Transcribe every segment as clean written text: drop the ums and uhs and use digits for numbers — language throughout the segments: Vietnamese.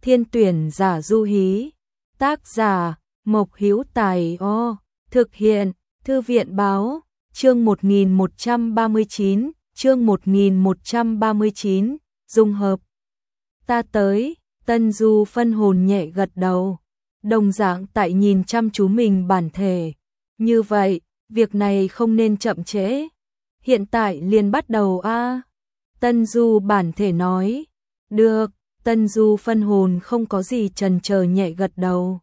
Thiên tuyển giả du hí. Tác giả Mộc Hữu Tài. Thực hiện Thư viện báo. Chương 1139, chương 1139, dung hợp. Ta tới, Tân Du phân hồn nhẹ gật đầu. Đồng dạng tại nhìn chăm chú mình bản thể. Như vậy, việc này không nên chậm trễ. Hiện tại liền bắt đầu a. Tân Du bản thể nói. Được, Tân Du phân hồn không có gì chần chờ nhẹ gật đầu.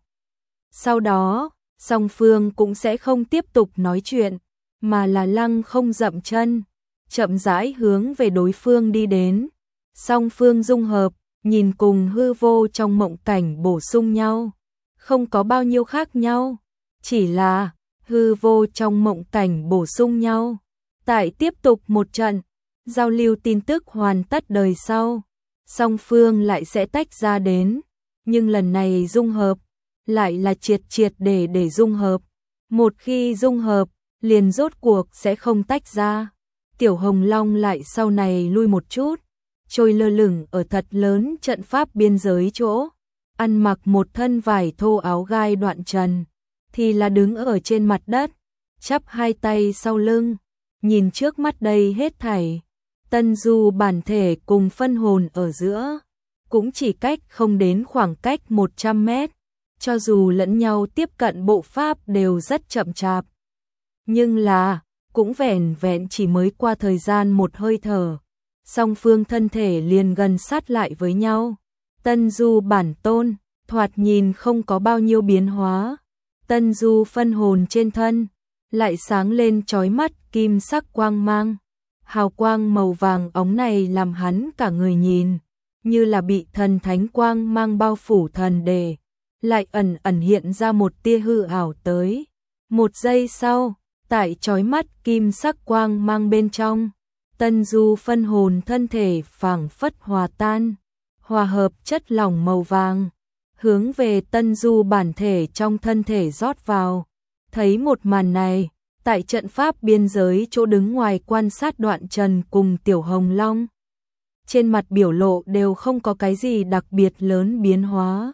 Sau đó, song phương cũng sẽ không tiếp tục nói chuyện, mà là lăng không dậm chân, chậm rãi hướng về đối phương đi đến. Song phương dung hợp, nhìn cùng hư vô trong mộng cảnh bổ sung nhau, không có bao nhiêu khác nhau, chỉ là hư vô trong mộng cảnh bổ sung nhau. Tại tiếp tục một trận, giao lưu tin tức hoàn tất đời sau, song phương lại sẽ tách ra đến, nhưng lần này dung hợp, lại là triệt để dung hợp. Một khi dung hợp, liền rốt cuộc sẽ không tách ra. Tiểu Hồng Long lại sau này lui một chút, trôi lơ lửng ở thật lớn trận pháp biên giới chỗ, ăn mặc một thân vải thô áo gai Đoạn Trần, thì là đứng ở trên mặt đất, chắp hai tay sau lưng, nhìn trước mắt đây hết thảy. Tân Du bản thể cùng phân hồn ở giữa, cũng chỉ cách không đến khoảng cách 100 mét, cho dù lẫn nhau tiếp cận bộ pháp đều rất chậm chạp. Nhưng là, cũng vẻn vẹn chỉ mới qua thời gian một hơi thở, song phương thân thể liền gần sát lại với nhau. Tân Du bản tôn, thoạt nhìn không có bao nhiêu biến hóa. Tân Du phân hồn trên thân, lại sáng lên chói mắt kim sắc quang mang. Hào quang màu vàng óng này làm hắn cả người nhìn, như là bị thần thánh quang mang bao phủ thần đề, lại ẩn ẩn hiện ra một tia hư ảo tới. Một giây sau, tại chói mắt kim sắc quang mang bên trong, Tân Du phân hồn thân thể phảng phất hòa tan, hòa hợp chất lỏng màu vàng, hướng về Tân Du bản thể trong thân thể rót vào. Thấy một màn này, tại trận pháp biên giới chỗ đứng ngoài quan sát Đoạn Trần cùng Tiểu Hồng Long, trên mặt biểu lộ đều không có cái gì đặc biệt lớn biến hóa.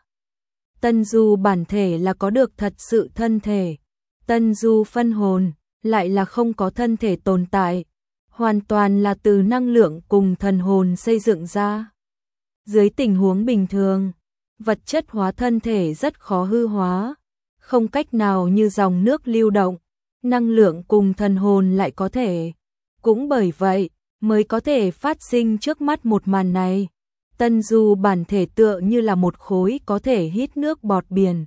Tân Du bản thể là có được thật sự thân thể, Tân Du phân hồn lại là không có thân thể tồn tại, hoàn toàn là từ năng lượng cùng thần hồn xây dựng ra. Dưới tình huống bình thường, vật chất hóa thân thể rất khó hư hóa, không cách nào như dòng nước lưu động, năng lượng cùng thần hồn lại có thể. Cũng bởi vậy, mới có thể phát sinh trước mắt một màn này. Tân Du bản thể tựa như là một khối có thể hít nước bọt biển.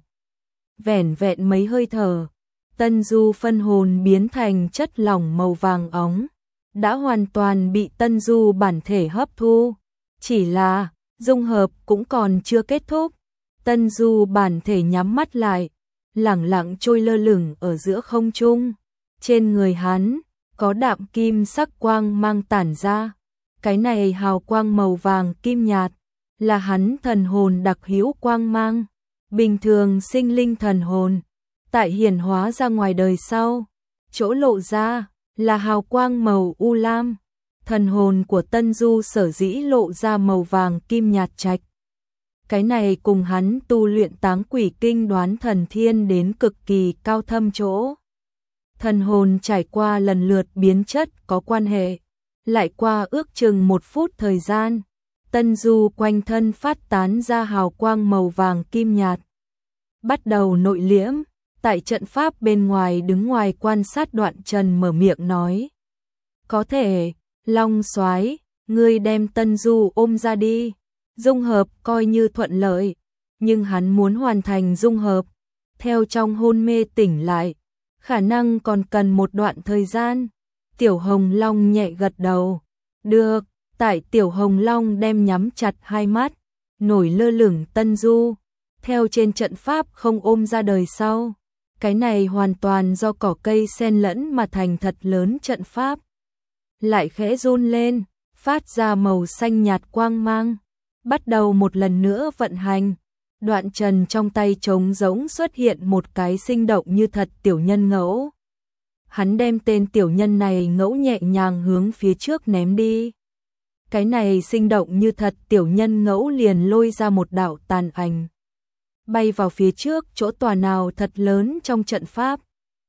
Vẻn vẹn mấy hơi thở, Tân Du phân hồn biến thành chất lỏng màu vàng óng, đã hoàn toàn bị Tân Du bản thể hấp thu. Chỉ là, dung hợp cũng còn chưa kết thúc. Tân Du bản thể nhắm mắt lại, lẳng lặng trôi lơ lửng ở giữa không trung. Trên người hắn, có đạm kim sắc quang mang tản ra. Cái này hào quang màu vàng kim nhạt, là hắn thần hồn đặc hữu quang mang. Bình thường sinh linh thần hồn, tại hiển hóa ra ngoài đời sau, chỗ lộ ra là hào quang màu u lam. Thần hồn của Tân Du sở dĩ lộ ra màu vàng kim nhạt trạch. Cái này cùng hắn tu luyện Táng Quỷ Kinh đoán thần thiên đến cực kỳ cao thâm chỗ. Thần hồn trải qua lần lượt biến chất có quan hệ. Lại qua ước chừng 1 phút thời gian, Tân Du quanh thân phát tán ra hào quang màu vàng kim nhạt. Bắt đầu nội liễm, tại trận pháp bên ngoài đứng ngoài quan sát Đoạn Trần mở miệng nói. Có thể, Long Soái, ngươi đem Tân Du ôm ra đi. Dung hợp coi như thuận lợi, nhưng hắn muốn hoàn thành dung hợp, theo trong hôn mê tỉnh lại, khả năng còn cần một đoạn thời gian. Tiểu Hồng Long nhẹ gật đầu. Được, tại Tiểu Hồng Long đem nhắm chặt hai mắt, nổi lơ lửng Tân Du, theo trên trận pháp không ôm ra đời sau. Cái này hoàn toàn do cỏ cây xen lẫn mà thành thật lớn trận pháp. Lại khẽ run lên, phát ra màu xanh nhạt quang mang. Bắt đầu một lần nữa vận hành. Đoạn Trần trong tay trống rỗng xuất hiện một cái sinh động như thật tiểu nhân ngẫu. Hắn đem tên tiểu nhân này ngẫu nhẹ nhàng hướng phía trước ném đi. Cái này sinh động như thật, tiểu nhân ngẫu liền lôi ra một đạo tàn ảnh. Bay vào phía trước chỗ tòa nào thật lớn trong trận pháp.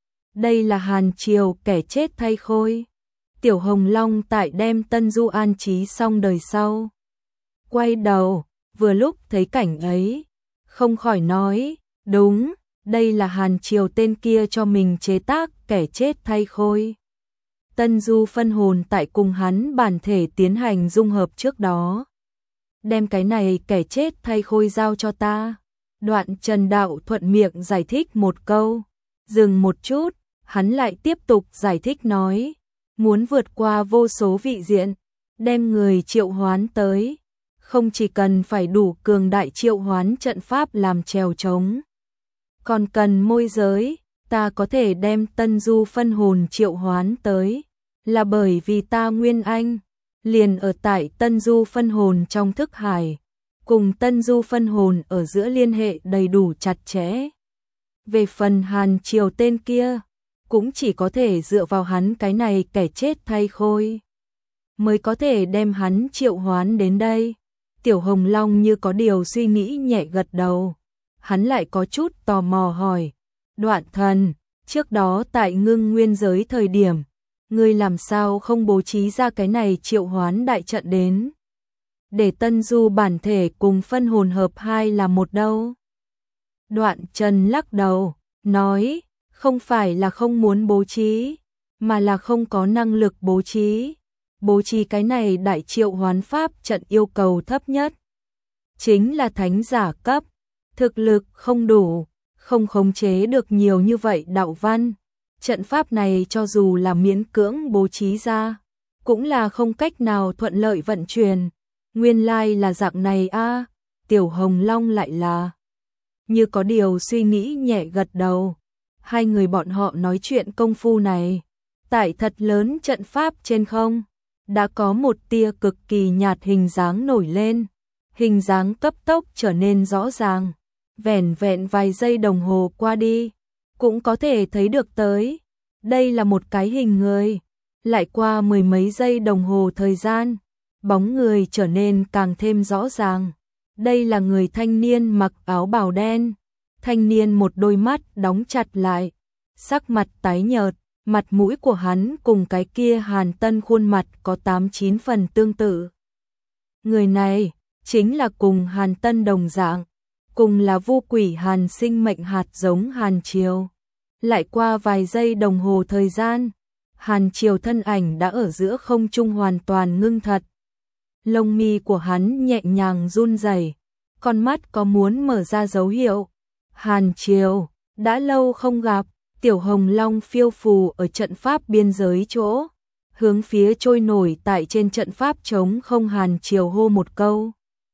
Đây là Hàn Triều kẻ chết thay khôi. Tiểu Hồng Long tại đem Tân Du an trí xong đời sau. Quay đầu, vừa lúc thấy cảnh ấy, không khỏi nói, đúng, đây là Hàn Triều tên kia cho mình chế tác kẻ chết thay khôi. Tân Du phân hồn tại cùng hắn bản thể tiến hành dung hợp trước đó. Đem cái này kẻ chết thay khôi giao cho ta. Đoạn Trần Đạo thuận miệng giải thích một câu. Dừng một chút, hắn lại tiếp tục giải thích nói. Muốn vượt qua vô số vị diện, đem người triệu hoán tới. Không chỉ cần phải đủ cường đại triệu hoán trận pháp làm chèo trống. Còn cần môi giới, ta có thể đem Tân Du phân hồn triệu hoán tới. Là bởi vì ta Nguyên Anh, liền ở tại Tân Du phân hồn trong thức hải. Cùng Tân Du phân hồn ở giữa liên hệ đầy đủ chặt chẽ. Về phần Hàn Triều tên kia, cũng chỉ có thể dựa vào hắn cái này kẻ chết thay khôi, mới có thể đem hắn triệu hoán đến đây. Tiểu Hồng Long như có điều suy nghĩ nhẹ gật đầu. Hắn lại có chút tò mò hỏi. Đoạn thần, trước đó tại Ngưng Nguyên giới thời điểm, ngươi làm sao không bố trí ra cái này triệu hoán đại trận đến? Để Tân Du bản thể cùng phân hồn hợp hai là một đâu? Đoạn Trần lắc đầu, nói, không phải là không muốn bố trí, mà là không có năng lực bố trí. Bố trí cái này đại triệu hoán pháp trận yêu cầu thấp nhất. Chính là thánh giả cấp, thực lực không đủ, không khống chế được nhiều như vậy đạo văn. Trận pháp này cho dù là miễn cưỡng bố trí ra, cũng là không cách nào thuận lợi vận chuyển. Nguyên lai là dạng này a. Tiểu Hồng Long lại là như có điều suy nghĩ nhẹ gật đầu. Hai người bọn họ nói chuyện công phu này, tại thật lớn trận pháp trên không, đã có một tia cực kỳ nhạt hình dáng nổi lên. Hình dáng cấp tốc trở nên rõ ràng, vẻn vẹn vài giây đồng hồ qua đi, cũng có thể thấy được tới. Đây là một cái hình người. Lại qua mười mấy giây đồng hồ thời gian, bóng người trở nên càng thêm rõ ràng. Đây là người thanh niên mặc áo bào đen. Thanh niên một đôi mắt đóng chặt lại, sắc mặt tái nhợt, mặt mũi của hắn cùng cái kia Hàn Tân khuôn mặt có 8-9 phần tương tự. Người này chính là cùng Hàn Tân đồng dạng, cùng là Vu Quỷ Hàn sinh mệnh hạt giống Hàn Triều. Lại qua vài giây đồng hồ thời gian, Hàn Triều thân ảnh đã ở giữa không trung hoàn toàn ngưng thật. Lông mi của hắn nhẹ nhàng run rẩy, con mắt có muốn mở ra dấu hiệu. Hàn Triều, đã lâu không gặp. Tiểu Hồng Long phiêu phù ở trận pháp biên giới chỗ, hướng phía trôi nổi tại trên trận pháp trống không Hàn Triều hô một câu.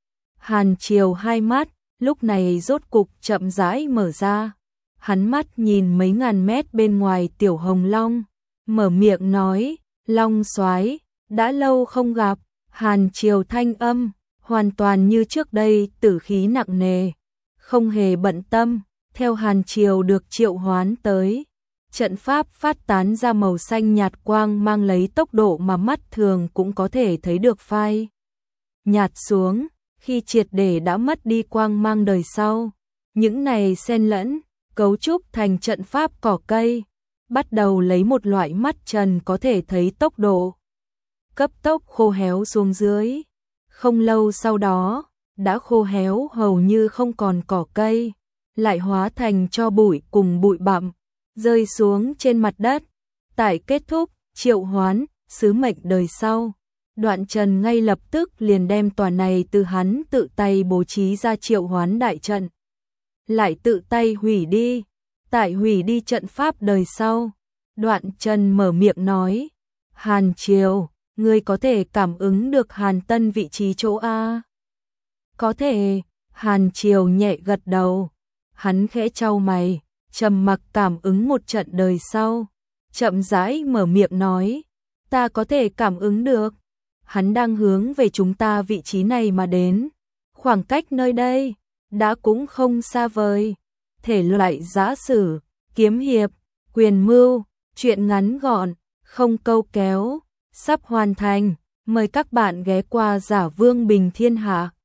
Hàn Triều hai mắt, lúc này rốt cục chậm rãi mở ra. Hắn mắt nhìn mấy ngàn mét bên ngoài Tiểu Hồng Long, mở miệng nói, Long soái, đã lâu không gặp. Hàn Triều thanh âm, hoàn toàn như trước đây, tử khí nặng nề, không hề bận tâm. Theo Hàn Triều được triệu hoán tới, trận pháp phát tán ra màu xanh nhạt quang mang lấy tốc độ mà mắt thường cũng có thể thấy được phai nhạt xuống, khi triệt để đã mất đi quang mang đời sau. Những này xen lẫn, cấu trúc thành trận pháp cỏ cây, bắt đầu lấy một loại mắt trần có thể thấy tốc độ cấp tốc khô héo xuống dưới. Không lâu sau đó, đã khô héo hầu như không còn cỏ cây, lại hóa thành tro bụi cùng bụi bặm, rơi xuống trên mặt đất. Tại kết thúc triệu hoán sứ mệnh đời sau, Đoạn Trần ngay lập tức liền đem tòa này từ hắn tự tay bố trí ra triệu hoán đại trận, lại tự tay hủy đi. Tại hủy đi trận pháp đời sau, Đoạn Trần mở miệng nói, Hàn Triều, ngươi có thể cảm ứng được Hàn Tân vị trí chỗ A? Có thể. Hàn Triều nhẹ gật đầu. Hắn khẽ chau mày, trầm mặc cảm ứng một trận đời sau, chậm rãi mở miệng nói, ta có thể cảm ứng được. Hắn đang hướng về chúng ta vị trí này mà đến. Khoảng cách nơi đây đã cũng không xa vời. Thể loại giã sử, kiếm hiệp, quyền mưu, truyện ngắn gọn, không câu kéo, sắp hoàn thành. Mời các bạn ghé qua Giả Vương Bình Thiên Hạ.